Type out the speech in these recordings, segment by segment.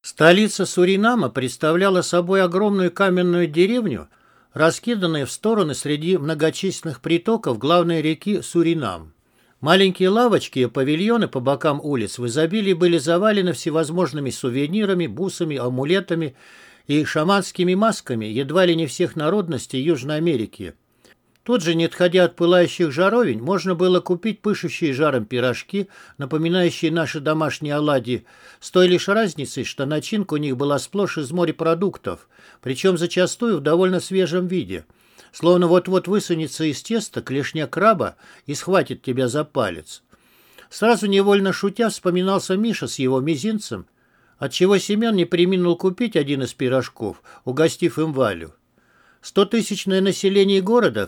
Столица Суринама представляла собой огромную каменную деревню, раскиданную в стороны среди многочисленных притоков главной реки Суринам. Маленькие лавочки и павильоны по бокам улиц в изобилии были завалены всевозможными сувенирами, бусами, амулетами и шаманскими масками едва ли не всех народностей Южной Америки. Тут же, не отходя от пылающих жаровень, можно было купить пышущие жаром пирожки, напоминающие наши домашние оладьи, с той лишь разницей, что начинка у них была сплошь из морепродуктов, причем зачастую в довольно свежем виде. Словно вот-вот высунется из теста клешня краба и схватит тебя за палец. Сразу невольно шутя вспоминался Миша с его мизинцем, отчего Семен не преминул купить один из пирожков, угостив им Валю. 100-тысячное население города в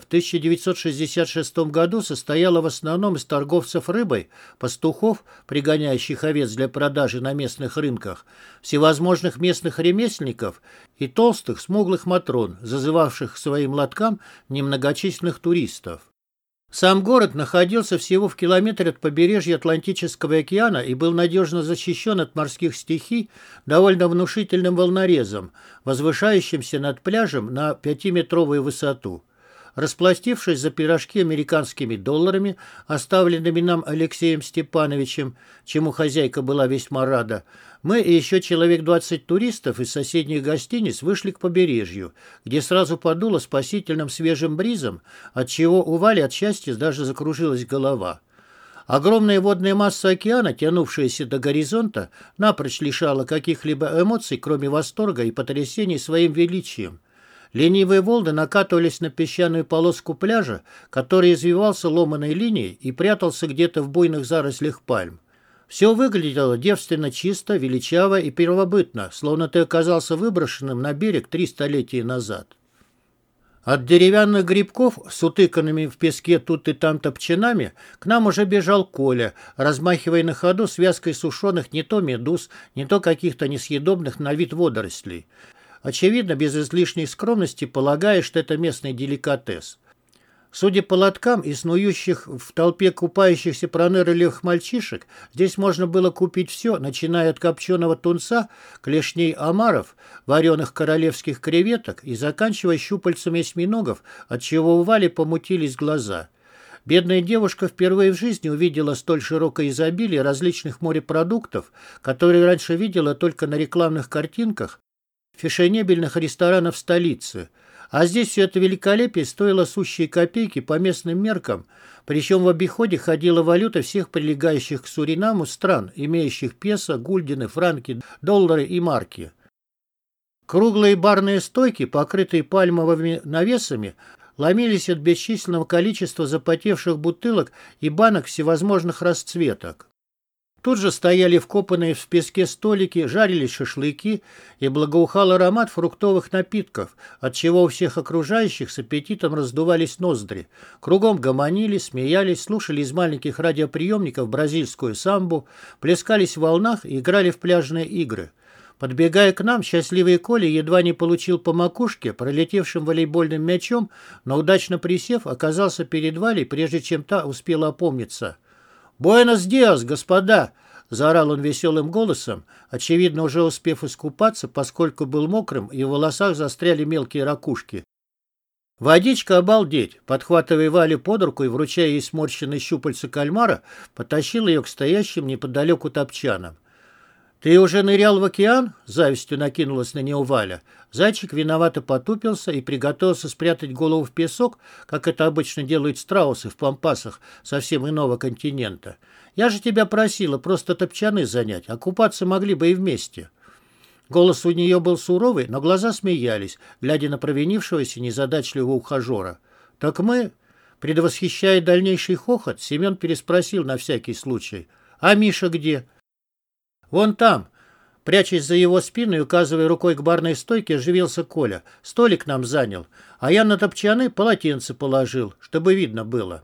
1966 году состояло в основном из торговцев рыбой, пастухов, пригоняющих овец для продажи на местных рынках, всевозможных местных ремесленников и толстых, смуглых матрон, зазывавших к своим лоткам немногочисленных туристов. Сам город находился всего в километре от побережья Атлантического океана и был надежно защищен от морских стихий довольно внушительным волнорезом, возвышающимся над пляжем на 5-метровую высоту. Расплатившись за пирожки американскими долларами, оставленными нам Алексеем Степановичем, чему хозяйка была весьма рада, мы и еще человек 20 туристов из соседних гостиниц вышли к побережью, где сразу подуло спасительным свежим бризом, отчего у Вали от счастья даже закружилась голова. Огромная водная масса океана, тянувшаяся до горизонта, напрочь лишала каких-либо эмоций, кроме восторга и потрясений своим величием. Ленивые волны накатывались на песчаную полоску пляжа, который извивался ломаной линией и прятался где-то в буйных зарослях пальм. Все выглядело девственно чисто, величаво и первобытно, словно ты оказался выброшенным на берег 3 столетия назад. От деревянных грибков с утыканными в песке тут и там топчинами к нам уже бежал Коля, размахивая на ходу связкой сушеных не то медуз, не то каких-то несъедобных на вид водорослей. Очевидно, без излишней скромности, полагая, что это местный деликатес. Судя по лоткам и снующих в толпе купающихся пронырливых мальчишек, здесь можно было купить все, начиная от копченого тунца, клешней омаров, вареных королевских креветок и заканчивая щупальцами осьминогов, отчего у Вали помутились глаза. Бедная девушка впервые в жизни увидела столь широкое изобилие различных морепродуктов, которые раньше видела только на рекламных картинках фешенебельных ресторанов столицы. А здесь все это великолепие стоило сущие копейки по местным меркам, причем в обиходе ходила валюта всех прилегающих к Суринаму стран, имеющих песо, гульдены, франки, доллары и марки. Круглые барные стойки, покрытые пальмовыми навесами, ломились от бесчисленного количества запотевших бутылок и банок всевозможных расцветок. Тут же стояли вкопанные в песке столики, жарились шашлыки и благоухал аромат фруктовых напитков, отчего у всех окружающих с аппетитом раздувались ноздри. Кругом гомонили, смеялись, слушали из маленьких радиоприемников бразильскую самбу, плескались в волнах и играли в пляжные игры. Подбегая к нам, счастливый Коля едва не получил по макушке, пролетевшим волейбольным мячом, но, удачно присев, оказался перед Валей, прежде чем та успела опомниться. «Буэнос диас, господа!» — заорал он веселым голосом, очевидно, уже успев искупаться, поскольку был мокрым и в волосах застряли мелкие ракушки. «Водичка обалдеть!» — подхватывая Валю под руку и вручая ей сморщенные щупальца кальмара, потащил ее к стоящим неподалеку топчанам. «Ты уже нырял в океан?» — завистью накинулась на него Валя. Зайчик виновато потупился и приготовился спрятать голову в песок, как это обычно делают страусы в пампасах совсем иного континента. «Я же тебя просила просто топчаны занять, а купаться могли бы и вместе». Голос у нее был суровый, но глаза смеялись, глядя на провинившегося незадачливого ухажера. «Так мы...» Предвосхищая дальнейший хохот, Семен переспросил на всякий случай. «А Миша где?» «Вон там!» Прячась за его спину и указывая рукой к барной стойке, оживился Коля. «Столик нам занял, а я на топчаны полотенце положил, чтобы видно было».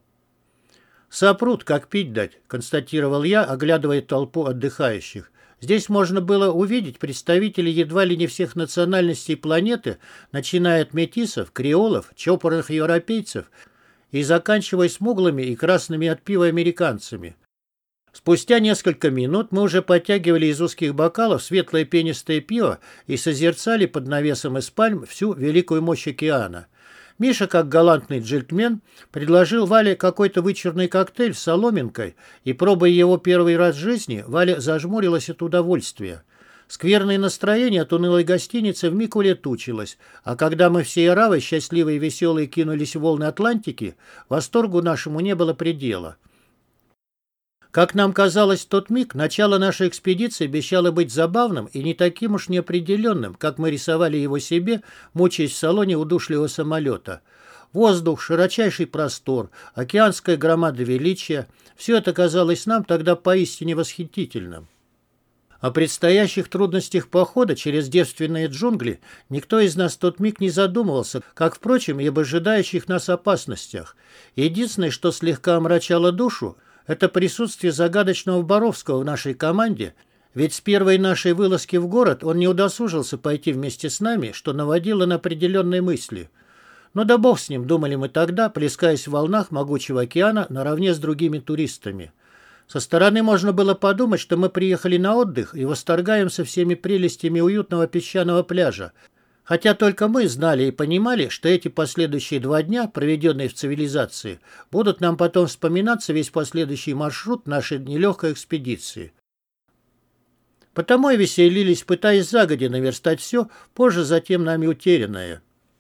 «Сопрут, как пить дать», — констатировал я, оглядывая толпу отдыхающих. Здесь можно было увидеть представителей едва ли не всех национальностей планеты, начиная от метисов, креолов, чопорных европейцев и заканчивая смуглыми и красными от пива американцами. Спустя несколько минут мы уже подтягивали из узких бокалов светлое пенистое пиво и созерцали под навесом из пальм всю великую мощь океана. Миша, как галантный джентльмен, предложил Вале какой-то вычурный коктейль с соломинкой, и, пробуя его первый раз в жизни, Валя зажмурилась от удовольствия. Скверное настроение от унылой гостиницы вмиг улетучилось, а когда мы всей оравой, счастливые и веселые, кинулись в волны Атлантики, восторгу нашему не было предела. Как нам казалось в тот миг, начало нашей экспедиции обещало быть забавным и не таким уж неопределенным, как мы рисовали его себе, мучаясь в салоне удушливого самолета. Воздух, широчайший простор, океанская громада величия – все это казалось нам тогда поистине восхитительным. О предстоящих трудностях похода через девственные джунгли никто из нас в тот миг не задумывался, как, впрочем, и об ожидающих нас опасностях. Единственное, что слегка омрачало душу, это присутствие загадочного Боровского в нашей команде, ведь с первой нашей вылазки в город он не удосужился пойти вместе с нами, что наводило на определенные мысли. Но да бог с ним, думали мы тогда, плескаясь в волнах могучего океана наравне с другими туристами. Со стороны можно было подумать, что мы приехали на отдых и восторгаемся всеми прелестями уютного песчаного пляжа, хотя только мы знали и понимали, что эти последующие 2 дня, проведенные в цивилизации, будут нам потом вспоминаться весь последующий маршрут нашей нелегкой экспедиции. Потому и веселились, пытаясь загодя наверстать все, позже затем нами утерянное.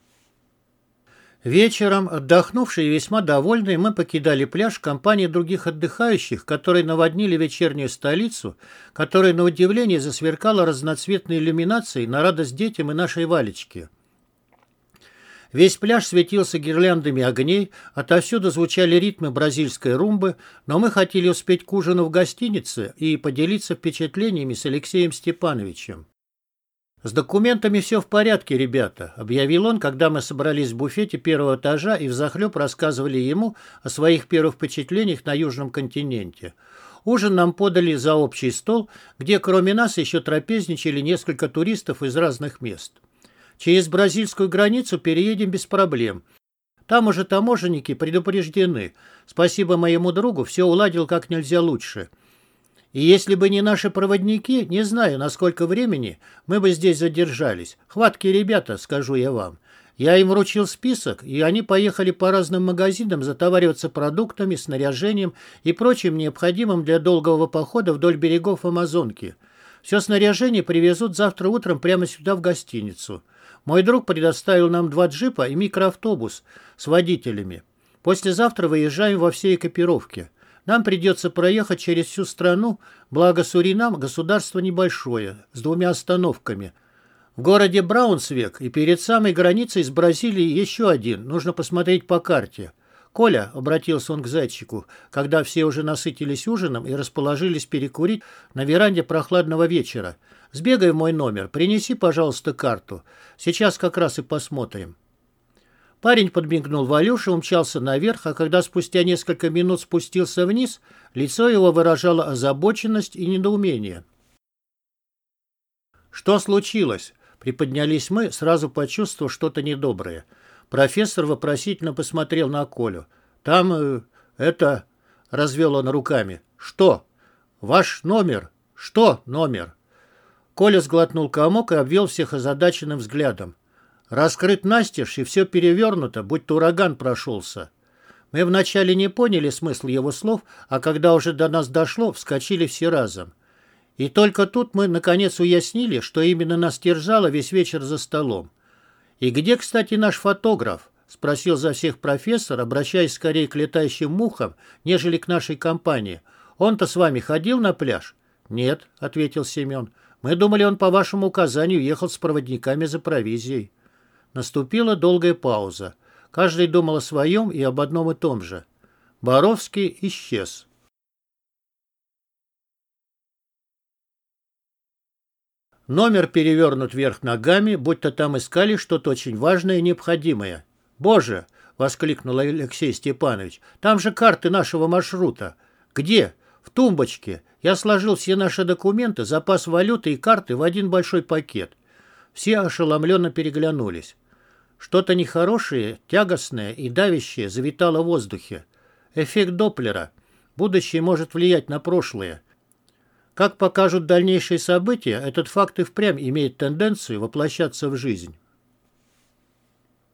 Вечером, отдохнувшие и весьма довольные, мы покидали пляж в компании других отдыхающих, которые наводнили вечернюю столицу, которая, на удивление, засверкала разноцветной иллюминацией на радость детям и нашей Валечке. Весь пляж светился гирляндами огней, отовсюду звучали ритмы бразильской румбы, но мы хотели успеть к ужину в гостинице и поделиться впечатлениями с Алексеем Степановичем. «С документами все в порядке, ребята», — объявил он, когда мы собрались в буфете первого этажа и взахлеб рассказывали ему о своих первых впечатлениях на Южном континенте. Ужин нам подали за общий стол, где кроме нас еще трапезничали несколько туристов из разных мест. Через бразильскую границу переедем без проблем. Там уже таможенники предупреждены. Спасибо моему другу, все уладил как нельзя лучше. И если бы не наши проводники, не знаю, на сколько времени мы бы здесь задержались. Хваткие ребята, скажу я вам. Я им вручил список, и они поехали по разным магазинам затовариваться продуктами, снаряжением и прочим необходимым для долгого похода вдоль берегов Амазонки. Все снаряжение привезут завтра утром прямо сюда в гостиницу. Мой друг предоставил нам 2 джипа и микроавтобус с водителями. Послезавтра выезжаем во всей экипировке. Нам придется проехать через всю страну, благо Суринам – государство небольшое, с 2 остановками. В городе Браунсвик и перед самой границей с Бразилией еще один, нужно посмотреть по карте. «Коля», – обратился он к зайчику, когда все уже насытились ужином и расположились перекурить на веранде прохладного вечера, – «сбегай в мой номер, принеси, пожалуйста, карту. Сейчас как раз и посмотрим». Парень подмигнул Валюше, умчался наверх, а когда спустя несколько минут спустился вниз, лицо его выражало озабоченность и недоумение. «Что случилось?» Приподнялись мы, сразу почувствовав что-то недоброе. Профессор вопросительно посмотрел на Колю. «Там... это...» — развел он руками. «Что? Ваш номер? Что номер?» Коля сглотнул комок и обвел всех озадаченным взглядом. «Раскрыт настежь, и все перевернуто, будто ураган прошелся». Мы вначале не поняли смысл его слов, а когда уже до нас дошло, вскочили все разом. И только тут мы, наконец, уяснили, что именно нас терзало весь вечер за столом. «И где, кстати, наш фотограф?» — спросил за всех профессор, обращаясь скорее к летающим мухам, нежели к нашей компании. «Он-то с вами ходил на пляж?» «Нет», — ответил Семен. «Мы думали, он по вашему указанию ехал с проводниками за провизией». Наступила долгая пауза. Каждый думал о своем и об одном и том же. Боровский исчез. Номер перевернут вверх ногами, будто там искали что-то очень важное и необходимое. «Боже!» — воскликнул Алексей Степанович. «Там же карты нашего маршрута». «Где?» «В тумбочке. Я сложил все наши документы, запас валюты и карты в один большой пакет». Все ошеломленно переглянулись. Что-то нехорошее, тягостное и давящее завитало в воздухе. Эффект Доплера. Будущее может влиять на прошлое. Как покажут дальнейшие события, этот факт и впрямь имеет тенденцию воплощаться в жизнь.